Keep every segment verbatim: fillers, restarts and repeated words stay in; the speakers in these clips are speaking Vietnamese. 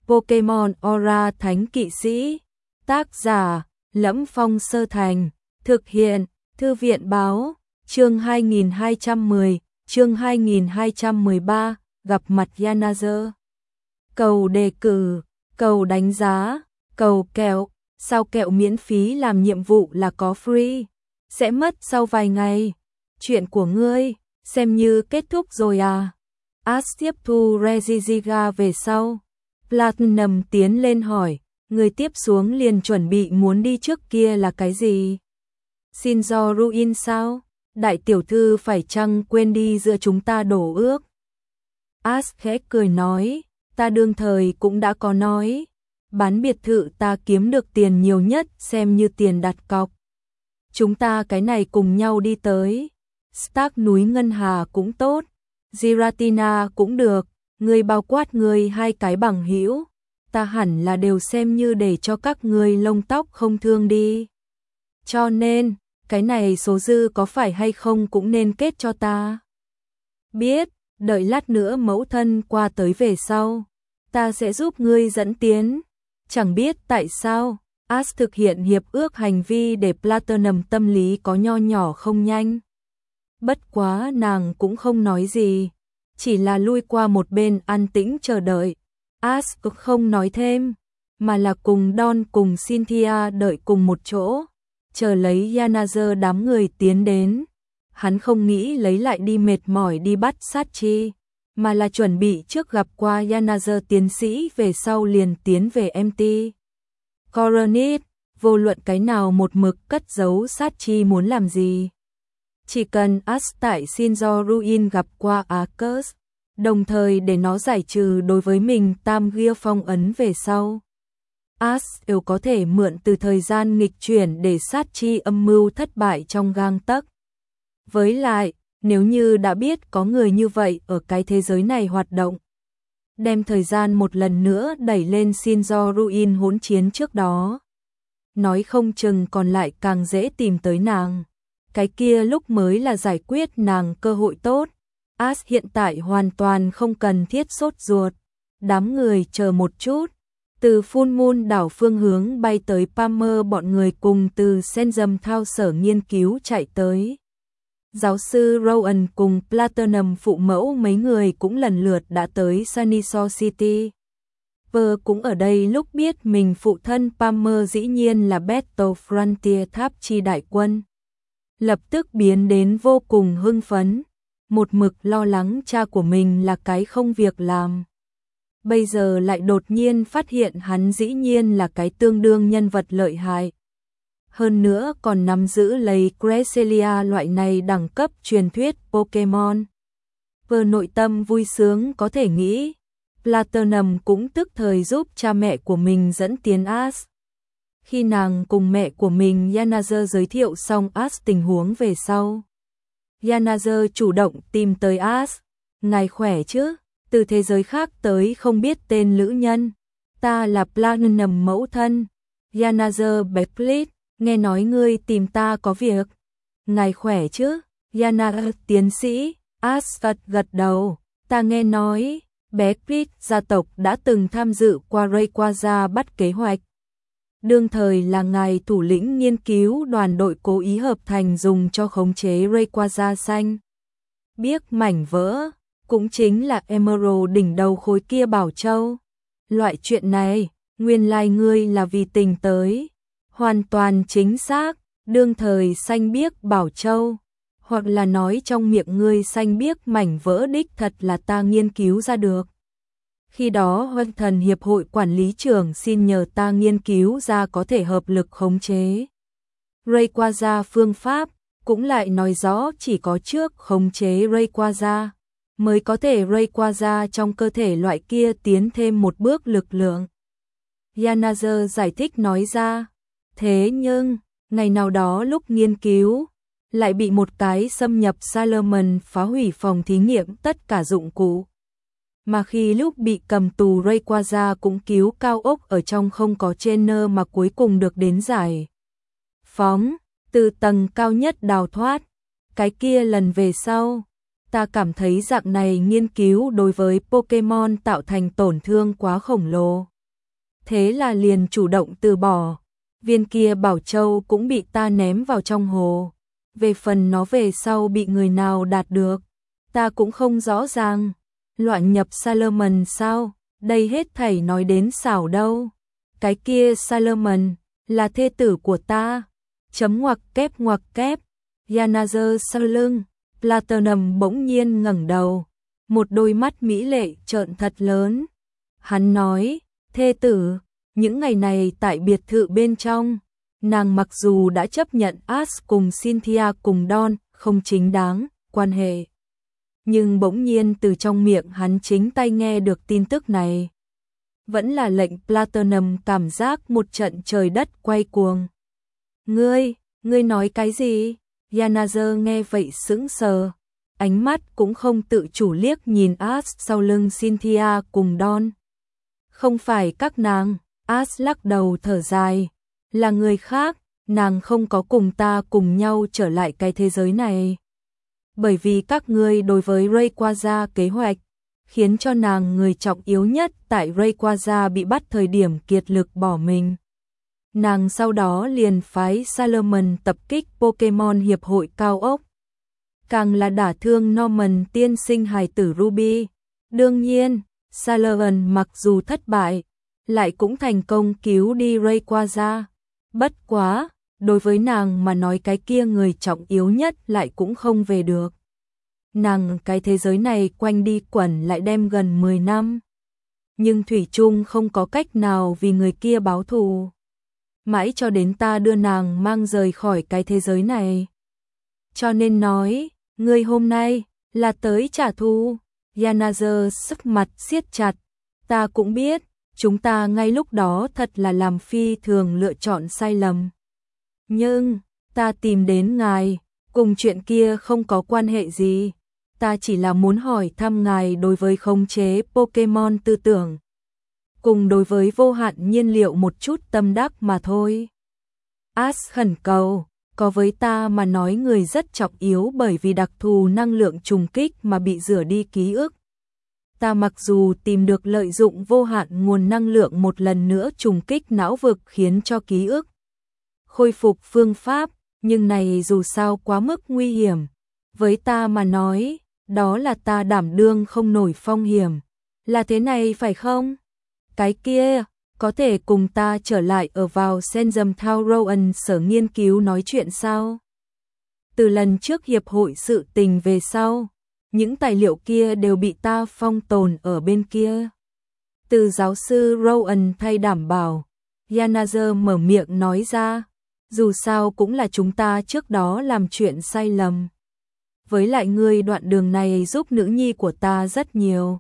Pokemon Aura Thánh Kỵ Sĩ. Tác giả: Lẫm Phong Sơ Thành. Thực hiện: Thư viện báo. Chương hai nghìn hai trăm mười, chương hai nghìn hai trăm mười ba, gặp mặt Yanazer. Cầu đề cử, cầu đánh giá, cầu kẹo. Sao kẹo miễn phí làm nhiệm vụ là có free, sẽ mất sau vài ngày. Chuyện của ngươi xem như kết thúc rồi à? Ash tiếp thu Regigiga về sau. Platinum tiến lên hỏi, người tiếp xuống liền chuẩn bị muốn đi trước kia là cái gì? Shinzo Ruin sao? Đại tiểu thư phải chăng quên đi giữa chúng ta đổ ước? Ash khẽ cười nói, ta đương thời cũng đã có nói, bán biệt thự ta kiếm được tiền nhiều nhất xem như tiền đặt cọc. Chúng ta cái này cùng nhau đi tới. Stark núi Ngân Hà cũng tốt, Giratina cũng được, ngươi bao quát ngươi hai cái bằng hữu, ta hẳn là đều xem như để cho các ngươi lông tóc không thương đi. Cho nên, cái này số dư có phải hay không cũng nên kết cho ta. Biết, đợi lát nữa mẫu thân qua tới về sau, ta sẽ giúp ngươi dẫn tiến. Chẳng biết tại sao, Ash thực hiện hiệp ước hành vi để Platinum tâm lý có nho nhỏ không nhanh. Bất quá nàng cũng không nói gì, chỉ là lui qua một bên an tĩnh chờ đợi. Ash cũng không nói thêm, mà là cùng Don cùng Cynthia đợi cùng một chỗ, chờ lấy Yanazer đám người tiến đến. Hắn không nghĩ lấy lại đi mệt mỏi đi bắt Sachi, mà là chuẩn bị trước gặp qua Yanazer tiến sĩ về sau liền tiến về em tê. Coronet, vô luận cái nào một mực cất giấu Sachi muốn làm gì. Chỉ cần Ash tại Shinzo Ruin gặp qua Arcus, đồng thời để nó giải trừ đối với mình tam gia phong ấn về sau. Ash đều có thể mượn từ thời gian nghịch chuyển để Sachi âm mưu thất bại trong gang tấc. Với lại, nếu như đã biết có người như vậy ở cái thế giới này hoạt động, đem thời gian một lần nữa đẩy lên Shinzo Ruin hỗn chiến trước đó, nói không chừng còn lại càng dễ tìm tới nàng. Cái kia lúc mới là giải quyết nàng cơ hội tốt. Ash hiện tại hoàn toàn không cần thiết sốt ruột. Đám người chờ một chút. Từ Full Moon đảo phương hướng bay tới Palmer bọn người cùng từ Senzam thao sở nghiên cứu chạy tới. Giáo sư Rowan cùng Platinum phụ mẫu mấy người cũng lần lượt đã tới Sunnyside City. Vợ cũng ở đây lúc biết mình phụ thân Palmer dĩ nhiên là Battle Frontier tháp chi đại quân. Lập tức biến đến vô cùng hưng phấn, một mực lo lắng cha của mình là cái không việc làm. Bây giờ lại đột nhiên phát hiện hắn dĩ nhiên là cái tương đương nhân vật lợi hại. Hơn nữa còn nắm giữ lấy Cresselia loại này đẳng cấp truyền thuyết Pokemon. Vừa nội tâm vui sướng có thể nghĩ, Platinum cũng tức thời giúp cha mẹ của mình dẫn tiến Ash. Khi nàng cùng mẹ của mình Yanazer giới thiệu xong Ash tình huống về sau, Yanazer chủ động tìm tới Ash. Ngài khỏe chứ? Từ thế giới khác tới không biết tên lữ nhân. Ta là Platinum mẫu thân. Yanazer Beckley, nghe nói ngươi tìm ta có việc. Ngài khỏe chứ? Yanazer tiến sĩ. Ash gật gật đầu. Ta nghe nói, Beckley gia tộc đã từng tham dự qua Rayquaza bắt kế hoạch. Đương thời là ngài thủ lĩnh nghiên cứu đoàn đội cố ý hợp thành dùng cho khống chế Rayquaza xanh. Biếc mảnh vỡ, cũng chính là Emerald đỉnh đầu khối kia bảo châu. Loại chuyện này, nguyên lai ngươi là vì tình tới. Hoàn toàn chính xác, đương thời xanh biếc bảo châu. Hoặc là nói trong miệng ngươi xanh biếc mảnh vỡ đích thật là ta nghiên cứu ra được. Khi đó Hoang Thần Hiệp hội quản lý trưởng xin nhờ ta nghiên cứu ra có thể hợp lực khống chế Rayquaza phương pháp, cũng lại nói rõ chỉ có trước khống chế Rayquaza mới có thể Rayquaza trong cơ thể loại kia tiến thêm một bước lực lượng. Yanazer giải thích nói ra, thế nhưng, ngày nào đó lúc nghiên cứu, lại bị một cái xâm nhập Salomon phá hủy phòng thí nghiệm tất cả dụng cụ. Mà khi lúc bị cầm tù Rayquaza cũng cứu cao ốc ở trong không có trainer mà cuối cùng được đến giải phóng, từ tầng cao nhất đào thoát. Cái kia lần về sau, ta cảm thấy dạng này nghiên cứu đối với Pokemon tạo thành tổn thương quá khổng lồ. thế là liền chủ động từ bỏ. Viên kia bảo châu cũng bị ta ném vào trong hồ. Về phần nó về sau bị người nào đạt được, ta cũng không rõ ràng. Loạn nhập Salomon sao? Đây hết thảy nói đến xảo đâu. Cái kia Salomon là thê tử của ta. Chấm ngoặc kép ngoặc kép. Yana giơ sau lưng. Platinum bỗng nhiên ngẩng đầu. Một đôi mắt mỹ lệ trợn thật lớn. Hắn nói, thê tử, những ngày này tại biệt thự bên trong, nàng mặc dù đã chấp nhận Ash cùng Cynthia cùng Don không chính đáng quan hệ, nhưng bỗng nhiên từ trong miệng hắn chính tay nghe được tin tức này. Vẫn là lệnh Platinum cảm giác một trận trời đất quay cuồng. Ngươi, ngươi nói cái gì? Yanazer nghe vậy sững sờ, ánh mắt cũng không tự chủ liếc nhìn Ash sau lưng Cynthia cùng Don. Không phải các nàng, Ash lắc đầu thở dài, là người khác, nàng không có cùng ta cùng nhau trở lại cái thế giới này. Bởi vì các ngươi đối với Rayquaza kế hoạch, khiến cho nàng người trọng yếu nhất tại Rayquaza bị bắt thời điểm kiệt lực bỏ mình. Nàng sau đó liền phái Salomon tập kích Pokemon Hiệp hội Cao Ốc. Càng là đả thương Norman tiên sinh hài tử Ruby. Đương nhiên, Salomon mặc dù thất bại, lại cũng thành công cứu đi Rayquaza. Bất quá, đối với nàng mà nói cái kia người trọng yếu nhất lại cũng không về được. Nàng cái thế giới này quanh đi quẩn lại đem gần mười năm. Nhưng thủy chung không có cách nào vì người kia báo thù. Mãi cho đến ta đưa nàng mang rời khỏi cái thế giới này. Cho nên nói, ngươi hôm nay là tới trả thù. Yanazer sức mặt siết chặt. Ta cũng biết, chúng ta ngay lúc đó thật là làm phi thường lựa chọn sai lầm. Nhưng, ta tìm đến ngài, cùng chuyện kia không có quan hệ gì. Ta chỉ là muốn hỏi thăm ngài đối với khống chế Pokemon tư tưởng, cùng đối với vô hạn nhiên liệu một chút tâm đắc mà thôi. Ash khẩn cầu, có với ta mà nói người rất trọng yếu bởi vì đặc thù năng lượng trùng kích mà bị rửa đi ký ức. Ta mặc dù tìm được lợi dụng vô hạn nguồn năng lượng một lần nữa trùng kích não vực khiến cho ký ức khôi phục phương pháp, nhưng này dù sao quá mức nguy hiểm. Với ta mà nói, đó là ta đảm đương không nổi phong hiểm. Là thế này phải không? Cái kia, có thể cùng ta trở lại ở vào Senzum Town Rowan sở nghiên cứu nói chuyện sao? Từ lần trước hiệp hội sự tình về sau, những tài liệu kia đều bị ta phong tồn ở bên kia. Từ giáo sư Rowan thay đảm bảo, Yanazer mở miệng nói ra, dù sao cũng là chúng ta trước đó làm chuyện sai lầm. Với lại ngươi đoạn đường này giúp nữ nhi của ta rất nhiều.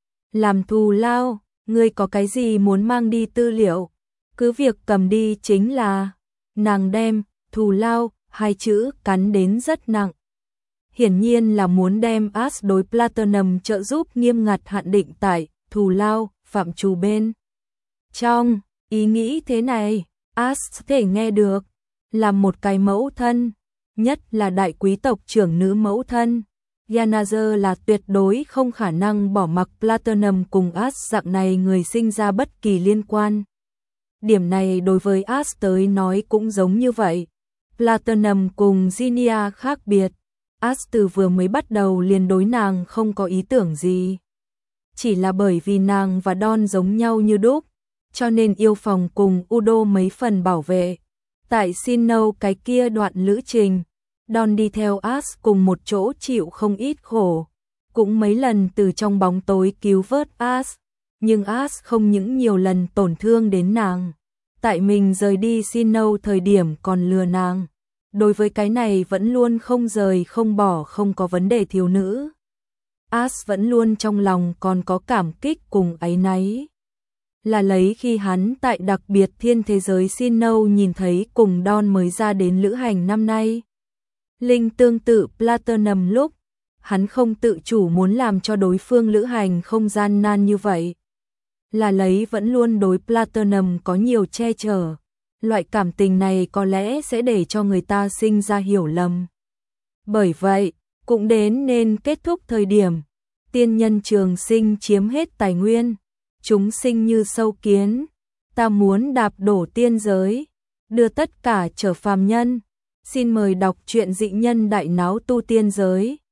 Làm thù lao, ngươi có cái gì muốn mang đi tư liệu, cứ việc cầm đi chính là. Nàng đem thù lao hai chữ cắn đến rất nặng. Hiển nhiên là muốn đem Ash đối Platinum trợ giúp nghiêm ngặt hạn định tại thù lao phạm trù bên trong. Ý nghĩ thế này, Ash thể nghe được, làm một cái mẫu thân, nhất là đại quý tộc trưởng nữ mẫu thân. Yanazer là tuyệt đối không khả năng bỏ mặc Platinum cùng Ash dạng này người sinh ra bất kỳ liên quan. Điểm này đối với Ash tới nói cũng giống như vậy. Platinum cùng Zinnia khác biệt. Ash từ vừa mới bắt đầu liền đối nàng không có ý tưởng gì. Chỉ là bởi vì nàng và Don giống nhau như đúc, cho nên yêu phòng cùng Udo mấy phần bảo vệ. Tại Sinnoh cái kia đoạn lữ trình, Don đi theo Ash cùng một chỗ chịu không ít khổ, cũng mấy lần từ trong bóng tối cứu vớt Ash, nhưng Ash không những nhiều lần tổn thương đến nàng. Tại mình rời đi Sinnoh thời điểm còn lừa nàng. Đối với cái này vẫn luôn không rời không bỏ không có vấn đề thiếu nữ. Ash vẫn luôn trong lòng còn có cảm kích cùng áy náy. Là lấy khi hắn tại đặc biệt thiên thế giới Sinnoh nhìn thấy cùng Don mới ra đến lữ hành năm nay. Linh tương tự Platinum lúc, hắn không tự chủ muốn làm cho đối phương lữ hành không gian nan như vậy. Là lấy vẫn luôn đối Platinum có nhiều che chở. Loại cảm tình này có lẽ sẽ để cho người ta sinh ra hiểu lầm. Bởi vậy, cũng đến nên kết thúc thời điểm, tiên nhân trường sinh chiếm hết tài nguyên, chúng sinh như sâu kiến, ta muốn đạp đổ tiên giới, đưa tất cả trở phàm nhân. Xin mời đọc truyện Dị Nhân Đại Náo Tu Tiên Giới.